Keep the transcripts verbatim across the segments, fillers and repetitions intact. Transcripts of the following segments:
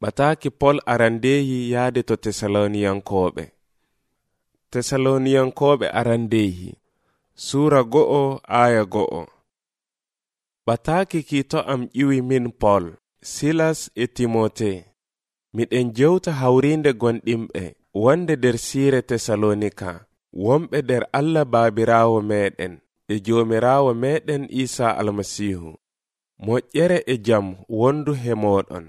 Bataki Pol arandeyi yaade to Tesaloniyankoɓe. Tesaloniyankoɓe arandeyi Sura go'o aya go'o. Bataki kito am iwi min Pol, Silas e Timote. Miɗen jewta hawrinde gonɗimɓe wonde der sire Tesalonika, womɓe der Allah Baabirawo meɗen e Jomirawo meɗen Isa Almasihu. Moƴƴere e jam wondu he moɗon.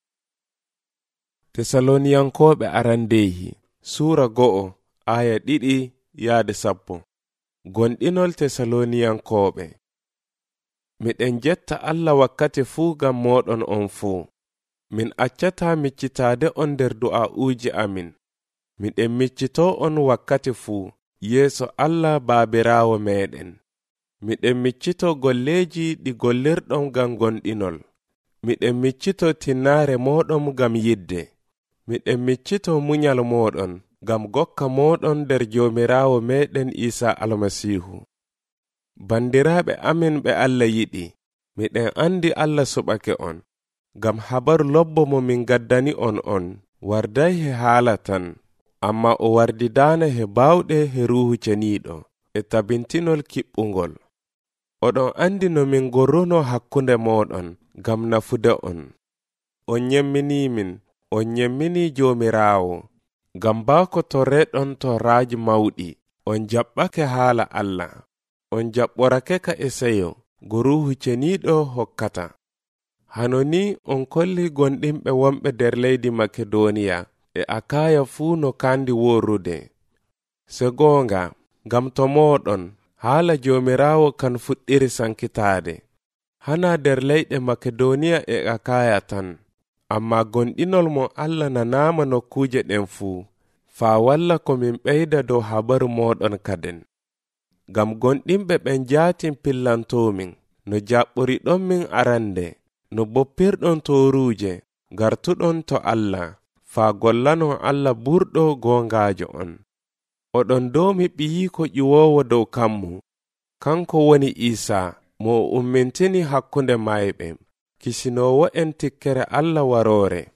Tesaloniyankoɓe arandeyi Sura go'o aya ɗiɗi yaade sappo. Gonɗinol Tesaloniyankoɓe. Miɗen jetta Allah wakkati fuu gam moɗon on fuu. Min accata miccitade on der du'a'uji amin. Miɗen miccito on wakkati fuu yeeso Allah Baabirawo meɗen. Miɗen miccito golleji ɗi gollirɗon gam gonɗinol. Miɗen miccito tinnaare moɗon gam yidde. Miɗen miccito munyal moɗon gam gokka moɗon der Jomirawo meɗen Isa Almasihu. Bandiraɓe amin ɓe Allah yiɗi, miɗen andi Allah suɓake on, gam habaru lobbo mo min gaddani on on warday he haala tan, amma o wardi dana he bawɗe he ruhu ceniɗo e tabintinol kiɓɓungol. Oɗon andi no min gorruno hakkunde moɗon gam nafude on. On nyemmini min, on nyemmini Jomirawo, gam bako to reɗon to raaji mawɗi, on jaɓɓake haala Allah. On jaɓɓorake ka e seyo, go ruhu ceniɗo hokkata. Hanoni on kolli gonɗimɓe wonɓe der leydi Makedoniya e Akaya fuu no kandi worude. Se gonga, gam to moɗon, haala Jomirawo kan fuɗɗiri sankitade. Hana der leyɗe Makedoniya e Akaya tan, amma gonɗinol mo Allah nanama nokkuje ɗen fuu, faa walla ko min ɓeyda dow habaru moɗon kaden. Gam gonɗimɓe ɓen jaatin pillantomin, no jaɓɓori ɗon min arande, no boppirɗon toruje, gartuɗon to Allah, faa gollanon Allah burɗo gongajo on. Oɗon domi ɓiyiko ƴiwowo dow kammu, kanko woni Isa, mo ummintini hakkunde mayɓe, kisinowo en tikkere Allah warore.